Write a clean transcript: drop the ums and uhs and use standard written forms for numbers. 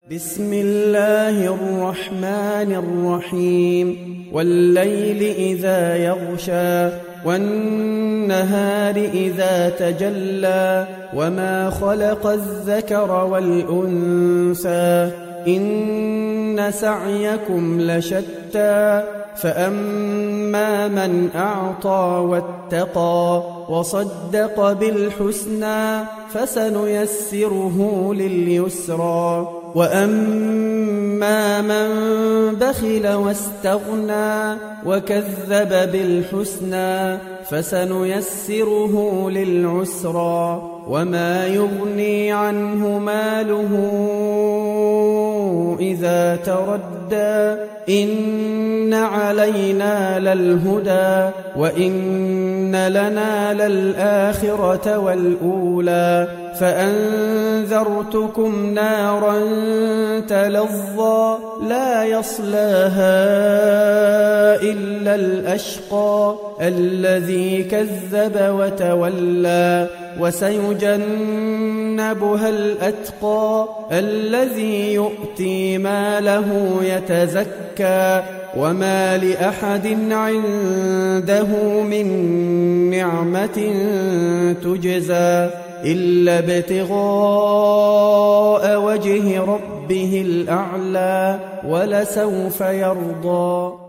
بسم الله الرحمن الرحيم والليل إذا يغشى والنهار إذا تجلى وما خلق الذكر والأنثى إن سعيكم لشتى فأما من أعطى واتقى وصدق بالحسنى فسنيسره لليسرى وأما من بخل واستغنى وكذب بالحسنى فسنيسره للعسرى وما يغني عنه ماله إذا تردى إن علينا للهدى وإن لنا للآخرة والأولى فأنذرتكم نارا تلظى لا يصلاها إلا الأشقى الذي كذب وتولى وسيجنبها الأتقى الذي يؤتي ماله يتزكى وما لأحد عنده من نعمة تجزى إلا ابتغاء وجه ربه الأعلى ولسوف يرضى.